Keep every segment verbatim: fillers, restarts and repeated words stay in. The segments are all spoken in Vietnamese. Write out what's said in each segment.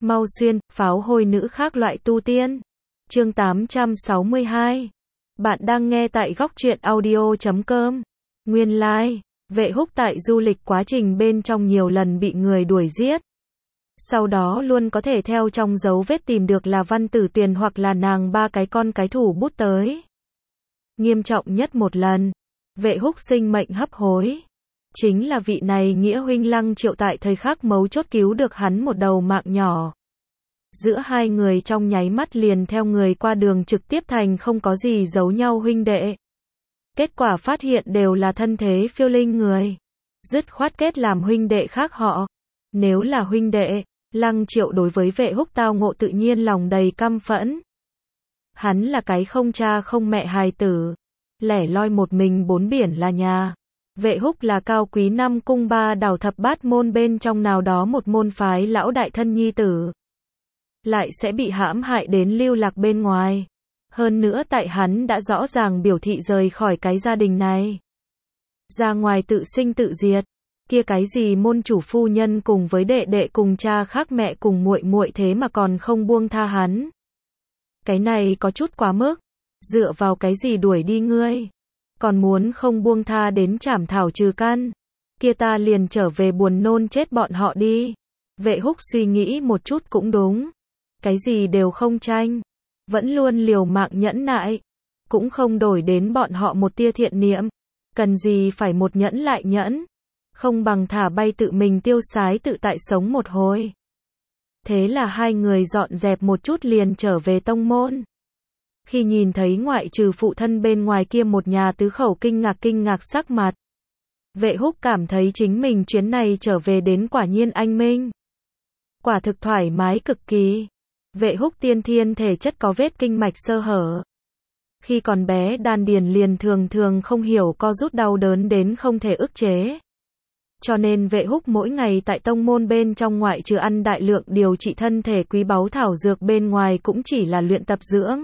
Mau xuyên, pháo hôi nữ khác loại tu tiên. Chương tám trăm sáu mươi hai. Bạn đang nghe tại góc truyện audio chấm com. Nguyên lai, like, Vệ Húc tại du lịch quá trình bên trong nhiều lần bị người đuổi giết. Sau đó luôn có thể theo trong dấu vết tìm được là Văn Tử Tuyền hoặc là nàng ba cái con cái thủ bút tới. Nghiêm trọng nhất một lần, Vệ Húc sinh mệnh hấp hối. Chính là vị này nghĩa huynh Lăng Triệu tại thời khắc mấu chốt cứu được hắn một đầu mạng nhỏ. Giữa hai người trong nháy mắt liền theo người qua đường trực tiếp thành không có gì giấu nhau huynh đệ. Kết quả phát hiện đều là thân thế phiêu linh người. Dứt khoát kết làm huynh đệ khác họ. Nếu là huynh đệ, Lăng Triệu đối với Vệ Húc tao ngộ tự nhiên lòng đầy căm phẫn. Hắn là cái không cha không mẹ hài tử. Lẻ loi một mình bốn biển là nhà. Vệ Húc là cao quý năm cung ba đảo thập bát môn bên trong nào đó một môn phái lão đại thân nhi tử. Lại sẽ bị hãm hại đến lưu lạc bên ngoài. Hơn nữa tại hắn đã rõ ràng biểu thị rời khỏi cái gia đình này. Ra ngoài tự sinh tự diệt. Kia cái gì môn chủ phu nhân cùng với đệ đệ cùng cha khác mẹ cùng muội muội thế mà còn không buông tha hắn. Cái này có chút quá mức. Dựa vào cái gì đuổi đi ngươi? Còn muốn không buông tha đến trảm thảo trừ căn. Kia ta liền trở về buồn nôn chết bọn họ đi. Vệ Húc suy nghĩ một chút cũng đúng. Cái gì đều không tranh. Vẫn luôn liều mạng nhẫn nại. Cũng không đổi đến bọn họ một tia thiện niệm. Cần gì phải một nhẫn lại nhẫn. Không bằng thả bay tự mình tiêu sái tự tại sống một hồi. Thế là hai người dọn dẹp một chút liền trở về tông môn. Khi nhìn thấy ngoại trừ phụ thân bên ngoài kia một nhà tứ khẩu kinh ngạc kinh ngạc sắc mặt. Vệ Húc cảm thấy chính mình chuyến này trở về đến quả nhiên anh minh. Quả thực thoải mái cực kỳ. Vệ Húc tiên thiên thể chất có vết kinh mạch sơ hở. Khi còn bé đan điền liền thường thường không hiểu co rút đau đớn đến không thể ức chế. Cho nên Vệ Húc mỗi ngày tại tông môn bên trong ngoại trừ ăn đại lượng điều trị thân thể quý báu thảo dược bên ngoài cũng chỉ là luyện tập dưỡng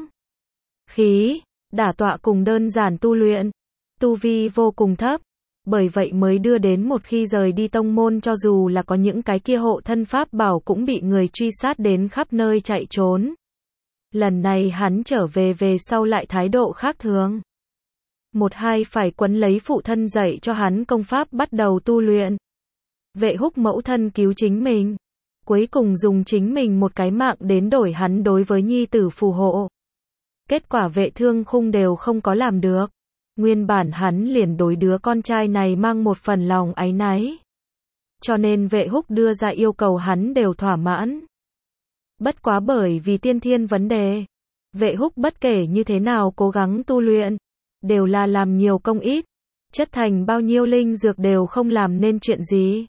khí, đả tọa cùng đơn giản tu luyện. Tu vi vô cùng thấp. Bởi vậy mới đưa đến một khi rời đi tông môn cho dù là có những cái kia hộ thân pháp bảo cũng bị người truy sát đến khắp nơi chạy trốn. Lần này hắn trở về về sau lại thái độ khác thường. Một hai phải quấn lấy phụ thân dạy cho hắn công pháp bắt đầu tu luyện. Vệ Húc mẫu thân cứu chính mình. Cuối cùng dùng chính mình một cái mạng đến đổi hắn đối với nhi tử phù hộ. Kết quả Vệ Thương Khung đều không có làm được. Nguyên bản hắn liền đối đứa con trai này mang một phần lòng áy náy. Cho nên Vệ Húc đưa ra yêu cầu hắn đều thỏa mãn. Bất quá bởi vì tiên thiên vấn đề. Vệ Húc bất kể như thế nào cố gắng tu luyện. Đều là làm nhiều công ít. Chất thành bao nhiêu linh dược đều không làm nên chuyện gì.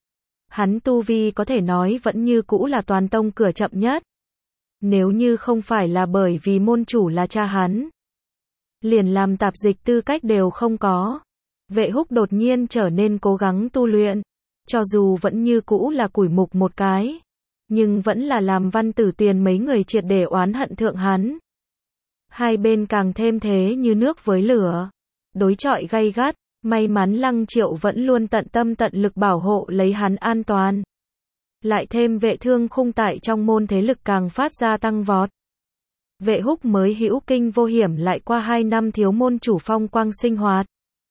Hắn tu vi có thể nói vẫn như cũ là toàn tông cửa chậm nhất. Nếu như không phải là bởi vì môn chủ là cha hắn. Liền làm tạp dịch tư cách đều không có. Vệ Húc đột nhiên trở nên cố gắng tu luyện. Cho dù vẫn như cũ là củi mục một cái. Nhưng vẫn là làm Văn Tử Tuyền mấy người triệt để oán hận thượng hắn. Hai bên càng thêm thế như nước với lửa. Đối chọi gay gắt. May mắn Lăng Triệu vẫn luôn tận tâm tận lực bảo hộ lấy hắn an toàn. Lại thêm Vệ Thương Khung tại trong môn thế lực càng phát ra tăng vọt. Vệ Húc mới hữu kinh vô hiểm lại qua hai năm thiếu môn chủ phong quang sinh hoạt.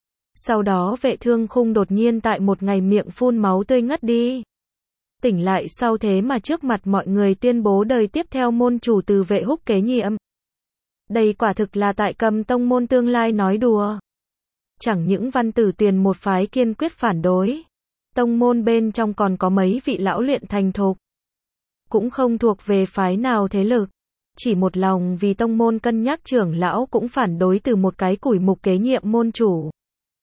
Sau đó Vệ Thương Khung đột nhiên tại một ngày miệng phun máu tươi ngất đi. Tỉnh lại sau thế mà trước mặt mọi người tuyên bố đời tiếp theo môn chủ từ Vệ Húc kế nhiệm. Đây quả thực là tại cầm tông môn tương lai nói đùa. Chẳng những Văn Tử Tuyền một phái kiên quyết phản đối. Tông môn bên trong còn có mấy vị lão luyện thành thục. Cũng không thuộc về phái nào thế lực. Chỉ một lòng vì tông môn cân nhắc trưởng lão cũng phản đối từ một cái củi mục kế nhiệm môn chủ.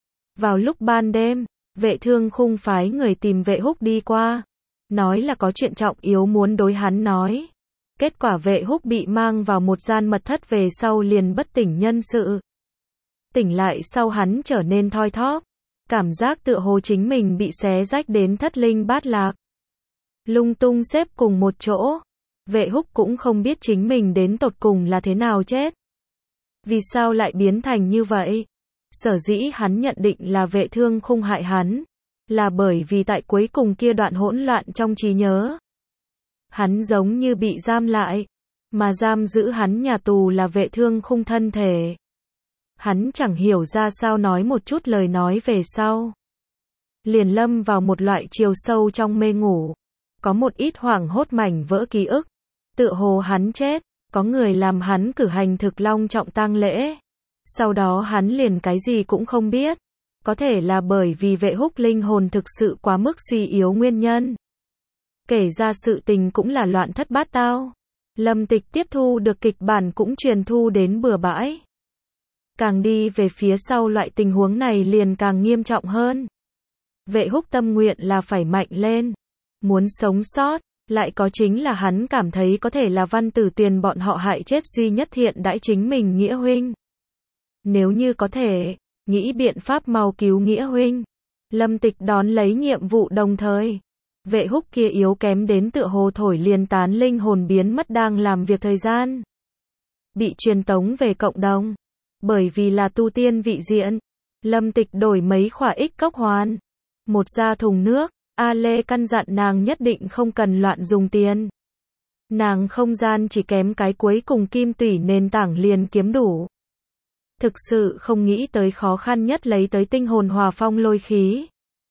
Vào lúc ban đêm, Vệ Thương Khung phái người tìm Vệ Húc đi qua. Nói là có chuyện trọng yếu muốn đối hắn nói. Kết quả Vệ Húc bị mang vào một gian mật thất về sau liền bất tỉnh nhân sự. Tỉnh lại sau hắn trở nên thoi thóp. Cảm giác tựa hồ chính mình bị xé rách đến thất linh bát lạc. Lung tung xếp cùng một chỗ. Vệ Húc cũng không biết chính mình đến tột cùng là thế nào chết. Vì sao lại biến thành như vậy? Sở dĩ hắn nhận định là Vệ Thương Khung hại hắn. Là bởi vì tại cuối cùng kia đoạn hỗn loạn trong trí nhớ. Hắn giống như bị giam lại, mà giam giữ hắn nhà tù là vệ thương khung thân thể. Hắn chẳng hiểu ra sao nói một chút lời nói về sau. Liền lâm vào một loại chiều sâu trong mê ngủ. Có một ít hoảng hốt mảnh vỡ ký ức. Tựa hồ hắn chết, có người làm hắn cử hành thực long trọng tang lễ. Sau đó hắn liền cái gì cũng không biết. Có thể là bởi vì Vệ Húc linh hồn thực sự quá mức suy yếu nguyên nhân. Kể ra sự tình cũng là loạn thất bát tao. Lâm Tịch tiếp thu được kịch bản cũng truyền thu đến bừa bãi. Càng đi về phía sau loại tình huống này liền càng nghiêm trọng hơn. Vệ Húc tâm nguyện là phải mạnh lên, muốn sống sót, lại có chính là hắn cảm thấy có thể là Văn Tử Tuyền bọn họ hại chết duy nhất thiện đãi chính mình Nghĩa huynh. Nếu như có thể, nghĩ biện pháp mau cứu Nghĩa huynh. Lâm Tịch đón lấy nhiệm vụ đồng thời. Vệ Húc kia yếu kém đến tựa hồ thổi liền tán linh hồn biến mất đang làm việc thời gian. Bị truyền tống về cộng đồng. Bởi vì là tu tiên vị diện. Lâm Tịch đổi mấy khỏa ích cốc hoàn. Một ra thùng nước. A Lê căn dặn nàng nhất định không cần loạn dùng tiền. Nàng không gian chỉ kém cái cuối cùng kim tủy nền tảng liền kiếm đủ. Thực sự không nghĩ tới khó khăn nhất lấy tới tinh hồn hòa phong lôi khí.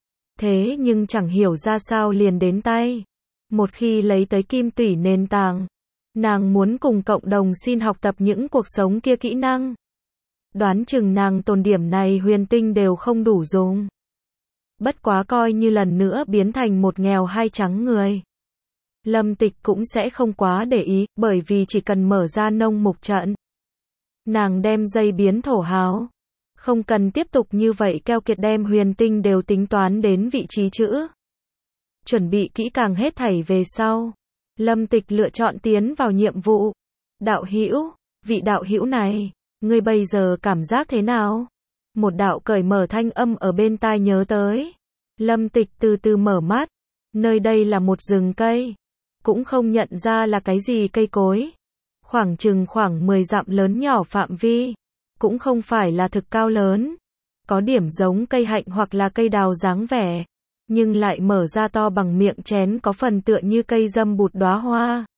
Thế nhưng chẳng hiểu ra sao liền đến tay. Một khi lấy tới kim tủy nền tảng, nàng muốn cùng cộng đồng xin học tập những cuộc sống kia kỹ năng. Đoán chừng nàng tồn điểm này huyền tinh đều không đủ dùng. Bất quá coi như lần nữa biến thành một nghèo hai trắng người. Lâm Tịch cũng sẽ không quá để ý, bởi vì chỉ cần mở ra nông mục trận. Nàng đem dây biến thổ hào. Không cần tiếp tục như vậy keo kiệt đem huyền tinh đều tính toán đến vị trí chữ. Chuẩn bị kỹ càng hết thảy về sau. Lâm Tịch lựa chọn tiến vào nhiệm vụ. Đạo hữu, vị đạo hữu này, ngươi bây giờ cảm giác thế nào? Một đạo cởi mở thanh âm ở bên tai nhớ tới. Lâm Tịch từ từ mở mắt. Nơi đây là một rừng cây. Cũng không nhận ra là cái gì cây cối. Khoảng chừng khoảng mười dặm lớn nhỏ phạm vi. Cũng không phải là thực cao lớn. Có điểm giống cây hạnh hoặc là cây đào dáng vẻ. Nhưng lại mở ra to bằng miệng chén có phần tựa như cây dâm bụt đóa hoa.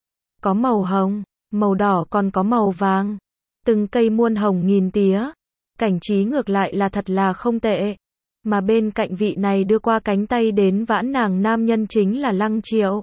Có màu hồng, màu đỏ còn có màu vàng. Từng cây muôn hồng nghìn tía. Cảnh trí ngược lại là thật là không tệ. Mà bên cạnh vị này đưa qua cánh tay đến vãn nàng nam nhân chính là Lăng Triệu.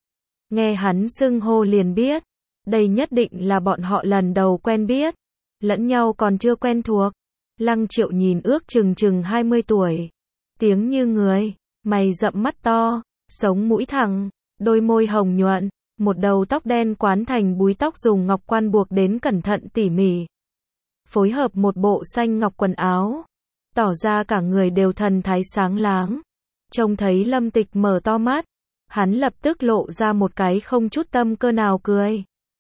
Nghe hắn xưng hô liền biết. Đây nhất định là bọn họ lần đầu quen biết. Lẫn nhau còn chưa quen thuộc. Lăng Triệu nhìn ước chừng chừng hai mươi tuổi. Tiếng như người, mày rậm mắt to, sống mũi thẳng, đôi môi hồng nhuận, một đầu tóc đen quán thành búi tóc dùng ngọc quan buộc đến cẩn thận tỉ mỉ. Phối hợp một bộ xanh ngọc quần áo, tỏ ra cả người đều thần thái sáng láng. Trông thấy Lâm Tịch mở to mắt, hắn lập tức lộ ra một cái không chút tâm cơ nào cười.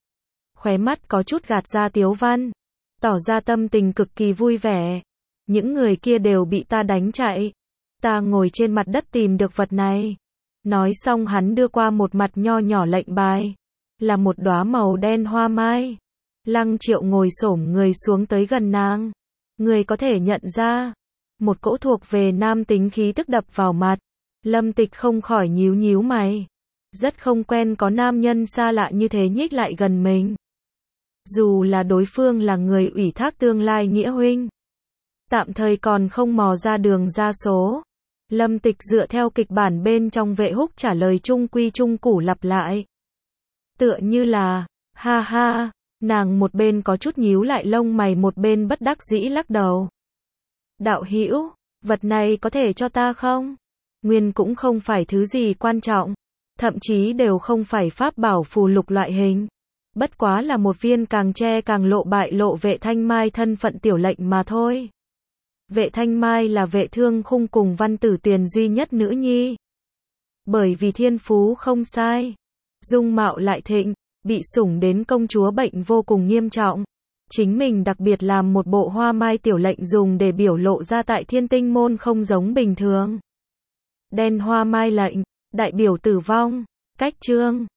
Khóe mắt có chút gạt ra tiếu văn, tỏ ra tâm tình cực kỳ vui vẻ. Những người kia đều bị ta đánh chạy. Ta ngồi trên mặt đất tìm được vật này. Nói xong hắn đưa qua một mặt nho nhỏ lệnh bài. Là một đóa màu đen hoa mai. Lăng Triệu ngồi xổm người xuống tới gần nàng. Người có thể nhận ra. Một cỗ thuộc về nam tính khí tức đập vào mặt. Lâm Tịch không khỏi nhíu nhíu mày. Rất không quen có nam nhân xa lạ như thế nhích lại gần mình. Dù là đối phương là người ủy thác tương lai Nghĩa huynh. Tạm thời còn không mò ra đường ra số. Lâm Tịch dựa theo kịch bản bên trong Vệ Húc trả lời chung quy chung củ lặp lại. Tựa như là, ha ha, nàng một bên có chút nhíu lại lông mày một bên bất đắc dĩ lắc đầu. Đạo hữu, vật này có thể cho ta không? Nguyên cũng không phải thứ gì quan trọng, thậm chí đều không phải pháp bảo phù lục loại hình. Bất quá là một viên càng tre càng lộ bại lộ Vệ Thanh Mai thân phận tiểu lệnh mà thôi. Vệ Thanh Mai là Vệ Thương Khung cùng Văn Tử Tuyền duy nhất nữ nhi. Bởi vì thiên phú không sai, dung mạo lại thịnh, bị sủng đến công chúa bệnh vô cùng nghiêm trọng. Chính mình đặc biệt làm một bộ hoa mai tiểu lệnh dùng để biểu lộ ra tại Thiên Tinh môn không giống bình thường. Đen hoa mai lệnh, đại biểu tử vong, cách chương.